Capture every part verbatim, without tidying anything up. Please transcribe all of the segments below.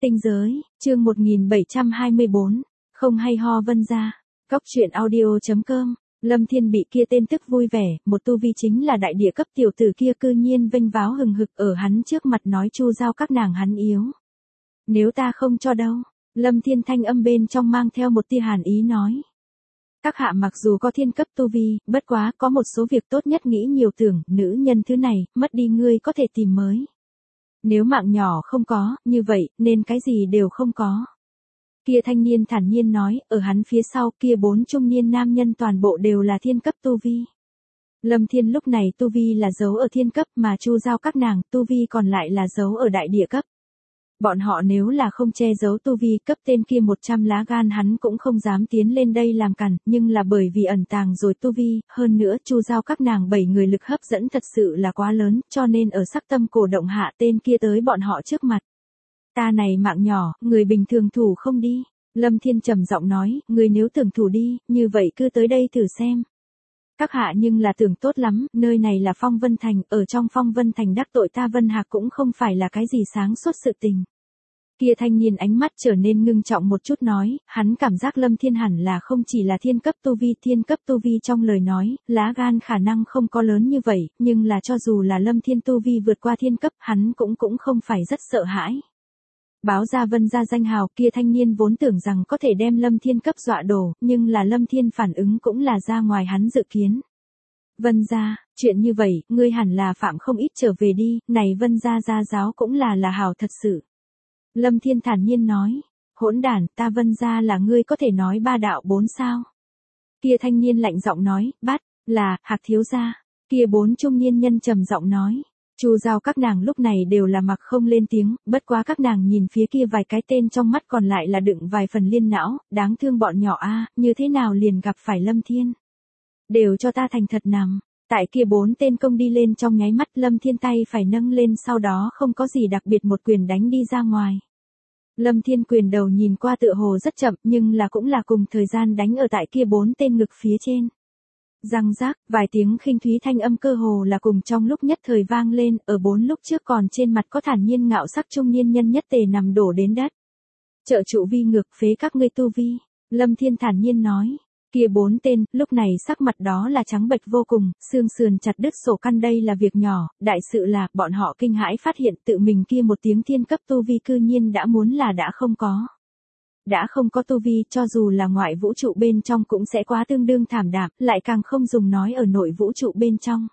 Tinh giới, chương một nghìn bảy trăm hai mươi bốn, không hay ho Vân gia. Cóc truyện audio chấm com. Lâm Thiên bị kia tên tức vui vẻ, một tu vi chính là đại địa cấp tiểu tử kia cư nhiên vênh váo hừng hực ở hắn trước mặt nói Chu Giao các nàng hắn yếu. Nếu ta không cho đâu, Lâm Thiên thanh âm bên trong mang theo một tia hàn ý nói. Các hạ mặc dù có thiên cấp tu vi, bất quá có một số việc tốt nhất nghĩ nhiều tưởng, nữ nhân thứ này, mất đi ngươi có thể tìm mới. Nếu mạng nhỏ không có, như vậy, nên cái gì đều không có. Kia thanh niên thản nhiên nói, ở hắn phía sau kia bốn trung niên nam nhân toàn bộ đều là thiên cấp tu vi. Lâm Thiên lúc này tu vi là giấu ở thiên cấp mà Chu Giao các nàng tu vi còn lại là giấu ở đại địa cấp. Bọn họ nếu là không che giấu tu vi cấp tên kia một trăm lá gan hắn cũng không dám tiến lên đây làm cản, nhưng là bởi vì ẩn tàng rồi tu vi, hơn nữa Chu Giao các nàng bảy người lực hấp dẫn thật sự là quá lớn, cho nên ở sắc tâm cổ động hạ tên kia tới bọn họ trước mặt. Ta này mạng nhỏ, người bình thường thủ không đi. Lâm Thiên trầm giọng nói, người nếu tưởng thủ đi, như vậy cứ tới đây thử xem. Các hạ nhưng là tưởng tốt lắm, nơi này là Phong Vân Thành, ở trong Phong Vân Thành đắc tội ta Vân Hạc cũng không phải là cái gì sáng suốt sự tình. Kia thanh niên ánh mắt trở nên ngưng trọng một chút nói, hắn cảm giác Lâm Thiên hẳn là không chỉ là thiên cấp tu vi, thiên cấp tu vi trong lời nói, lá gan khả năng không có lớn như vậy, nhưng là cho dù là Lâm Thiên tu vi vượt qua thiên cấp, hắn cũng cũng không phải rất sợ hãi. Báo ra Vân gia danh hào, kia thanh niên vốn tưởng rằng có thể đem Lâm Thiên cấp dọa đổ, nhưng là Lâm Thiên phản ứng cũng là ra ngoài hắn dự kiến. Vân gia, chuyện như vậy, ngươi hẳn là phạm không ít trở về đi, này Vân gia gia giáo cũng là là hào thật sự. Lâm Thiên thản nhiên nói, hỗn đản, ta Vân gia là ngươi có thể nói ba đạo bốn sao. Kia thanh niên lạnh giọng nói, bắt, là, Hạc thiếu gia. Kia bốn trung niên nhân trầm giọng nói. Chu Giao các nàng lúc này đều là mặc không lên tiếng, bất quá các nàng nhìn phía kia vài cái tên trong mắt còn lại là đựng vài phần liên não, đáng thương bọn nhỏ a, như thế nào liền gặp phải Lâm Thiên. Đều cho ta thành thật nằm, tại kia bốn tên công đi lên trong nháy mắt Lâm Thiên tay phải nâng lên sau đó không có gì đặc biệt một quyền đánh đi ra ngoài. Lâm Thiên quyền đầu nhìn qua tựa hồ rất chậm nhưng là cũng là cùng thời gian đánh ở tại kia bốn tên ngực phía trên. Răng rác, vài tiếng khinh thúy thanh âm cơ hồ là cùng trong lúc nhất thời vang lên, ở bốn lúc trước còn trên mặt có thản nhiên ngạo sắc trung niên nhân nhất tề nằm đổ đến đất. Trợ trụ vi ngược phế các ngươi tu vi, Lâm Thiên thản nhiên nói, kia bốn tên, lúc này sắc mặt đó là trắng bệch vô cùng, xương sườn chặt đứt sổ căn đây là việc nhỏ, đại sự là, bọn họ kinh hãi phát hiện tự mình kia một tiếng thiên cấp tu vi cư nhiên đã muốn là đã không có. Đã không có tu vi cho dù là ngoại vũ trụ bên trong cũng sẽ quá tương đương thảm đạm, lại càng không dùng nói ở nội vũ trụ bên trong.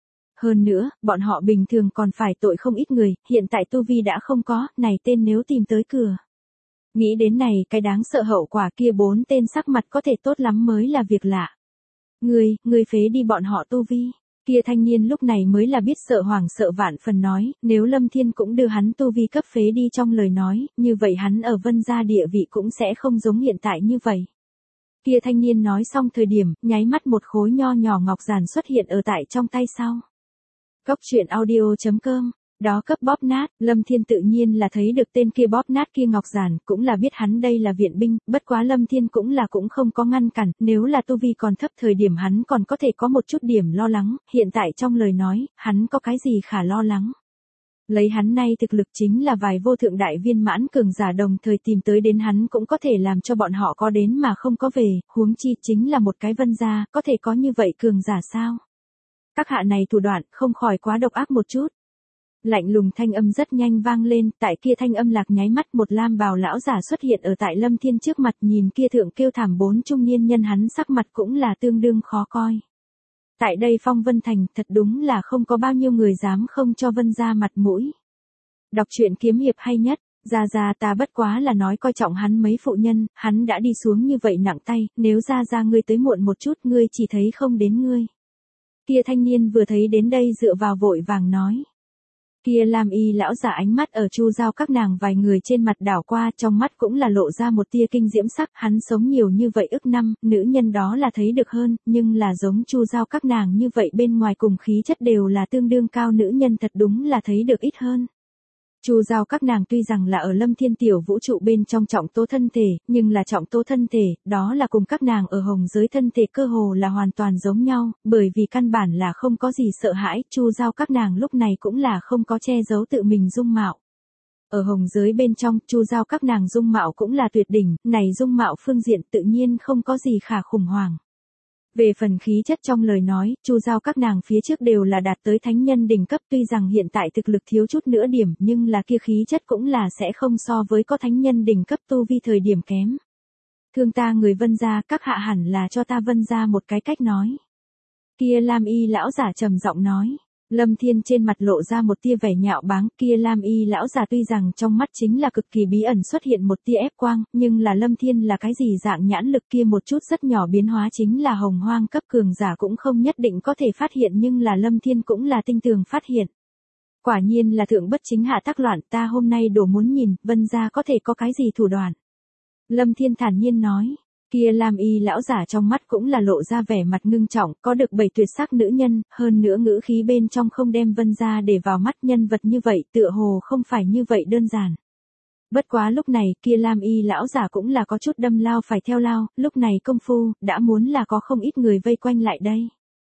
Hơn nữa, bọn họ bình thường còn phải tội không ít người, hiện tại tu vi đã không có, này tên nếu tìm tới cửa. Nghĩ đến này, cái đáng sợ hậu quả kia bốn tên sắc mặt có thể tốt lắm mới là việc lạ. Ngươi, ngươi phế đi bọn họ tu vi. Kia thanh niên lúc này mới là biết sợ hoảng sợ vạn phần nói, nếu Lâm Thiên cũng đưa hắn tu vi cấp phế đi trong lời nói, như vậy hắn ở Vân gia địa vị cũng sẽ không giống hiện tại như vậy. Kia thanh niên nói xong thời điểm, nháy mắt một khối nho nhỏ ngọc giản xuất hiện ở tại trong tay sau. Cóc truyện audio chấm com. Đó cấp bóp nát, Lâm Thiên tự nhiên là thấy được tên kia bóp nát kia ngọc giản, cũng là biết hắn đây là viện binh, bất quá Lâm Thiên cũng là cũng không có ngăn cản, nếu là tu vi còn thấp thời điểm hắn còn có thể có một chút điểm lo lắng, hiện tại trong lời nói, hắn có cái gì khả lo lắng. Lấy hắn nay thực lực chính là vài vô thượng đại viên mãn cường giả đồng thời tìm tới đến hắn cũng có thể làm cho bọn họ có đến mà không có về, huống chi chính là một cái Vân gia, có thể có như vậy cường giả sao. Các hạ này thủ đoạn không khỏi quá độc ác một chút. Lạnh lùng thanh âm rất nhanh vang lên, tại kia thanh âm lạc nháy mắt một lam bào lão giả xuất hiện ở tại Lâm Thiên trước mặt nhìn kia thượng kêu thảm bốn trung niên nhân hắn sắc mặt cũng là tương đương khó coi. Tại đây Phong Vân Thành thật đúng là không có bao nhiêu người dám không cho Vân gia mặt mũi. Đọc truyện kiếm hiệp hay nhất, ra ra ta bất quá là nói coi trọng hắn mấy phụ nhân, hắn đã đi xuống như vậy nặng tay, nếu ra ra ngươi tới muộn một chút ngươi chỉ thấy không đến ngươi. Kia thanh niên vừa thấy đến đây dựa vào vội vàng nói. Kia Lam Y lão giả ánh mắt ở Chu Giao các nàng vài người trên mặt đảo qua, trong mắt cũng là lộ ra một tia kinh diễm sắc, hắn sống nhiều như vậy ức năm, nữ nhân đó là thấy được hơn, nhưng là giống Chu Giao các nàng như vậy bên ngoài cùng khí chất đều là tương đương cao nữ nhân thật đúng là thấy được ít hơn. Chu Giao các nàng tuy rằng là ở Lâm Thiên tiểu vũ trụ bên trong trọng tố thân thể, nhưng là trọng tố thân thể, đó là cùng các nàng ở hồng giới thân thể cơ hồ là hoàn toàn giống nhau, bởi vì căn bản là không có gì sợ hãi, Chu Giao các nàng lúc này cũng là không có che giấu tự mình dung mạo. Ở hồng giới bên trong, Chu Giao các nàng dung mạo cũng là tuyệt đỉnh, này dung mạo phương diện tự nhiên không có gì khả khủng hoảng. Về phần khí chất trong lời nói, Chu Giao các nàng phía trước đều là đạt tới thánh nhân đỉnh cấp, tuy rằng hiện tại thực lực thiếu chút nữa điểm, nhưng là kia khí chất cũng là sẽ không so với có thánh nhân đỉnh cấp tu vi thời điểm kém. Thương ta người Vân gia, các hạ hẳn là cho ta Vân gia một cái cách nói. Kia Lam Y lão giả trầm giọng nói. Lâm Thiên trên mặt lộ ra một tia vẻ nhạo báng, kia Lam Y lão giả tuy rằng trong mắt chính là cực kỳ bí ẩn xuất hiện một tia ép quang, nhưng là Lâm Thiên là cái gì dạng nhãn lực kia một chút rất nhỏ biến hóa chính là hồng hoang cấp cường giả cũng không nhất định có thể phát hiện, nhưng là Lâm Thiên cũng là tinh tường phát hiện. Quả nhiên là thượng bất chính hạ tác loạn, ta hôm nay đổ muốn nhìn, Vân gia có thể có cái gì thủ đoạn. Lâm Thiên thản nhiên nói. Kia Lam Y lão giả trong mắt cũng là lộ ra vẻ mặt ngưng trọng, có được bảy tuyệt sắc nữ nhân, hơn nữa ngữ khí bên trong không đem Vân gia để vào mắt, nhân vật như vậy tựa hồ không phải như vậy đơn giản. Bất quá lúc này, kia Lam Y lão giả cũng là có chút đâm lao phải theo lao, lúc này công phu, đã muốn là có không ít người vây quanh lại đây.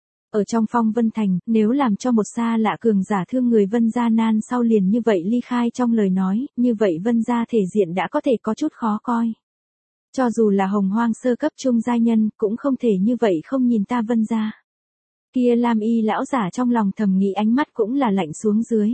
Ở trong Phong Vân Thành, nếu làm cho một xa lạ cường giả thương người Vân gia nan sau liền như vậy ly khai trong lời nói, như vậy Vân gia thể diện đã có thể có chút khó coi. Cho dù là hồng hoang sơ cấp trung giai nhân, cũng không thể như vậy không nhìn ta Vân gia. Kia Lam Y lão giả trong lòng thầm nghĩ, ánh mắt cũng là lạnh xuống dưới.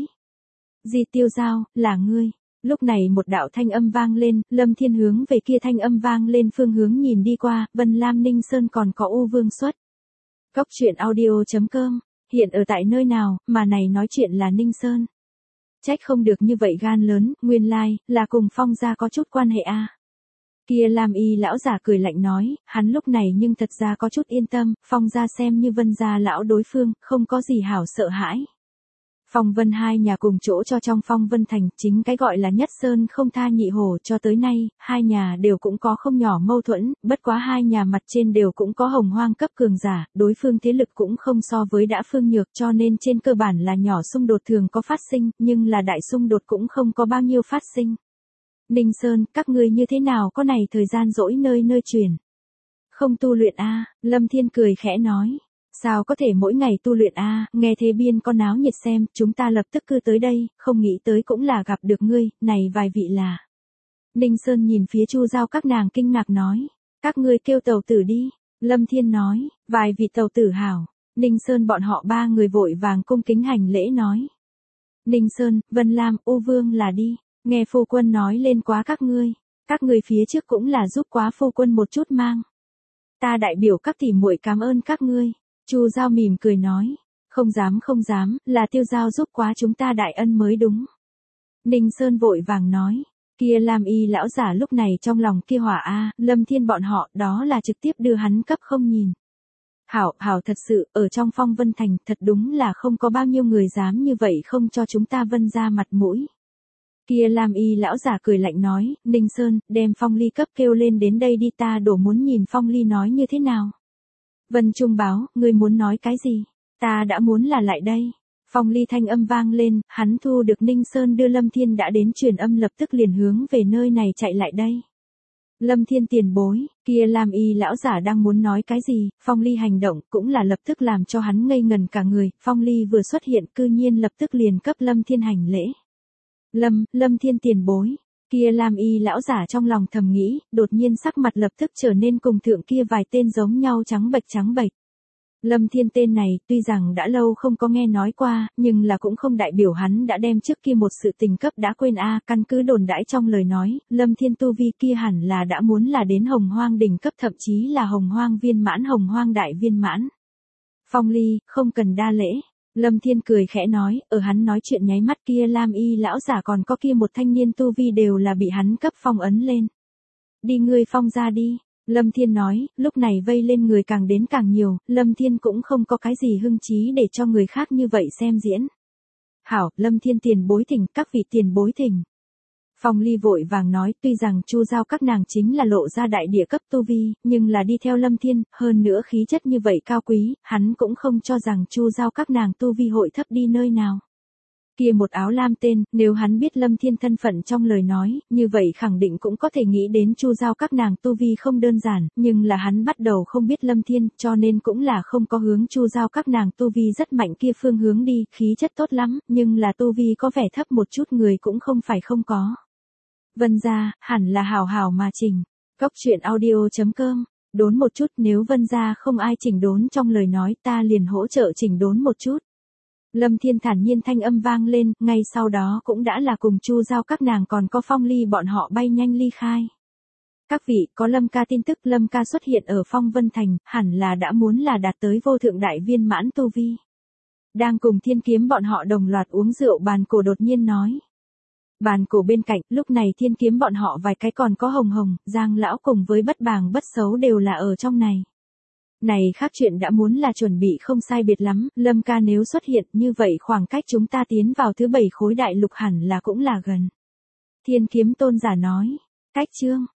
Di Tiêu Giao, là ngươi. Lúc này một đạo thanh âm vang lên, Lâm Thiên hướng về kia thanh âm vang lên phương hướng nhìn đi qua, Vân Lam Ninh Sơn còn có U Vương xuất. Cốc truyện audio chấm com, hiện ở tại nơi nào, mà này nói chuyện là Ninh Sơn. Trách không được như vậy gan lớn, nguyên lai, like, là cùng Phong gia có chút quan hệ a. À. Kia Lam Y lão giả cười lạnh nói, hắn lúc này nhưng thật ra có chút yên tâm, Phong gia xem như Vân gia lão đối phương, không có gì hảo sợ hãi. Phong Vân hai nhà cùng chỗ cho trong Phong Vân Thành, chính cái gọi là nhất sơn không tha nhị hổ, cho tới nay, hai nhà đều cũng có không nhỏ mâu thuẫn, bất quá hai nhà mặt trên đều cũng có hồng hoang cấp cường giả, đối phương thế lực cũng không so với đã phương nhược, cho nên trên cơ bản là nhỏ xung đột thường có phát sinh, nhưng là đại xung đột cũng không có bao nhiêu phát sinh. Ninh Sơn, các ngươi như thế nào có này thời gian rỗi nơi nơi truyền? Không tu luyện a? À, Lâm Thiên cười khẽ nói. Sao có thể mỗi ngày tu luyện a? À, nghe thế biên con náo nhiệt xem, chúng ta lập tức cư tới đây, không nghĩ tới cũng là gặp được ngươi, này vài vị là. Ninh Sơn nhìn phía Chu Giao các nàng kinh ngạc nói, các ngươi kêu tàu tử đi. Lâm Thiên nói, vài vị tàu tử hảo. Ninh Sơn bọn họ ba người vội vàng cung kính hành lễ nói. Ninh Sơn, Vân Lam, U Vương là đi. Nghe phu quân nói lên quá các ngươi, các ngươi phía trước cũng là giúp quá phu quân một chút mang. Ta đại biểu các tỷ muội cảm ơn các ngươi. Chu Giao mỉm cười nói, không dám không dám, là Tiêu Giao giúp quá chúng ta đại ân mới đúng. Ninh Sơn vội vàng nói, kia Lam Y lão giả lúc này trong lòng kia hỏa a, Lâm Thiên bọn họ, đó là trực tiếp đưa hắn cấp không nhìn. Hảo, hảo thật sự, ở trong Phong Vân Thành, thật đúng là không có bao nhiêu người dám như vậy không cho chúng ta Vân ra mặt mũi. Kia Lam Y lão giả cười lạnh nói, Ninh Sơn, đem Phong Ly cấp kêu lên đến đây đi, ta đổ muốn nhìn Phong Ly nói như thế nào. Vân Trung báo, ngươi muốn nói cái gì? Ta đã muốn là lại đây. Phong Ly thanh âm vang lên, hắn thu được Ninh Sơn đưa Lâm Thiên đã đến truyền âm lập tức liền hướng về nơi này chạy lại đây. Lâm Thiên tiền bối, kia Lam Y lão giả đang muốn nói cái gì, Phong Ly hành động cũng là lập tức làm cho hắn ngây ngần cả người, Phong Ly vừa xuất hiện cư nhiên lập tức liền cấp Lâm Thiên hành lễ. Lâm, Lâm Thiên tiền bối, kia Lam Y lão giả trong lòng thầm nghĩ, đột nhiên sắc mặt lập tức trở nên cùng thượng kia vài tên giống nhau trắng bệch trắng bệch. Lâm Thiên tên này, tuy rằng đã lâu không có nghe nói qua, nhưng là cũng không đại biểu hắn đã đem trước kia một sự tình cấp đã quên a, à, căn cứ đồn đãi trong lời nói, Lâm Thiên tu vi kia hẳn là đã muốn là đến hồng hoang đỉnh cấp, thậm chí là hồng hoang viên mãn, hồng hoang đại viên mãn. Phong Ly, không cần đa lễ. Lâm Thiên cười khẽ nói, ở hắn nói chuyện nháy mắt kia Lam Y lão giả còn có kia một thanh niên tu vi đều là bị hắn cấp phong ấn lên. Đi ngươi Phong ra đi. Lâm Thiên nói, lúc này vây lên người càng đến càng nhiều, Lâm Thiên cũng không có cái gì hưng trí để cho người khác như vậy xem diễn. Hảo, Lâm Thiên tiền bối thỉnh, các vị tiền bối thỉnh. Phong Ly vội vàng nói, tuy rằng Chu Giao các nàng chính là lộ ra đại địa cấp tu vi, nhưng là đi theo Lâm Thiên, hơn nữa khí chất như vậy cao quý, hắn cũng không cho rằng Chu Giao các nàng tu vi hội thấp đi nơi nào. Kia một áo lam tên, nếu hắn biết Lâm Thiên thân phận trong lời nói, như vậy khẳng định cũng có thể nghĩ đến Chu Giao các nàng tu vi không đơn giản, nhưng là hắn bắt đầu không biết Lâm Thiên, cho nên cũng là không có hướng Chu Giao các nàng tu vi rất mạnh kia phương hướng đi, khí chất tốt lắm, nhưng là tu vi có vẻ thấp một chút người cũng không phải không có. Vân gia, hẳn là hảo hảo mà chỉnh. Cốc truyện audio chấm com, đốn một chút, nếu Vân gia không ai chỉnh đốn trong lời nói ta liền hỗ trợ chỉnh đốn một chút. Lâm Thiên thản nhiên thanh âm vang lên, ngay sau đó cũng đã là cùng Chu Giao các nàng còn có Phong Ly bọn họ bay nhanh ly khai. Các vị, có Lâm ca tin tức, Lâm ca xuất hiện ở Phong Vân Thành, hẳn là đã muốn là đạt tới vô thượng đại viên mãn tu vi. Đang cùng Thiên Kiếm bọn họ đồng loạt uống rượu bàn cổ đột nhiên nói. Bàn cổ bên cạnh, lúc này Thiên Kiếm bọn họ vài cái còn có Hồng Hồng, Giang lão cùng với Bất Bàng Bất Xấu đều là ở trong này. Này khác chuyện đã muốn là chuẩn bị không sai biệt lắm, Lâm ca nếu xuất hiện như vậy khoảng cách chúng ta tiến vào thứ bảy khối đại lục hẳn là cũng là gần. Thiên Kiếm tôn giả nói, cách chương,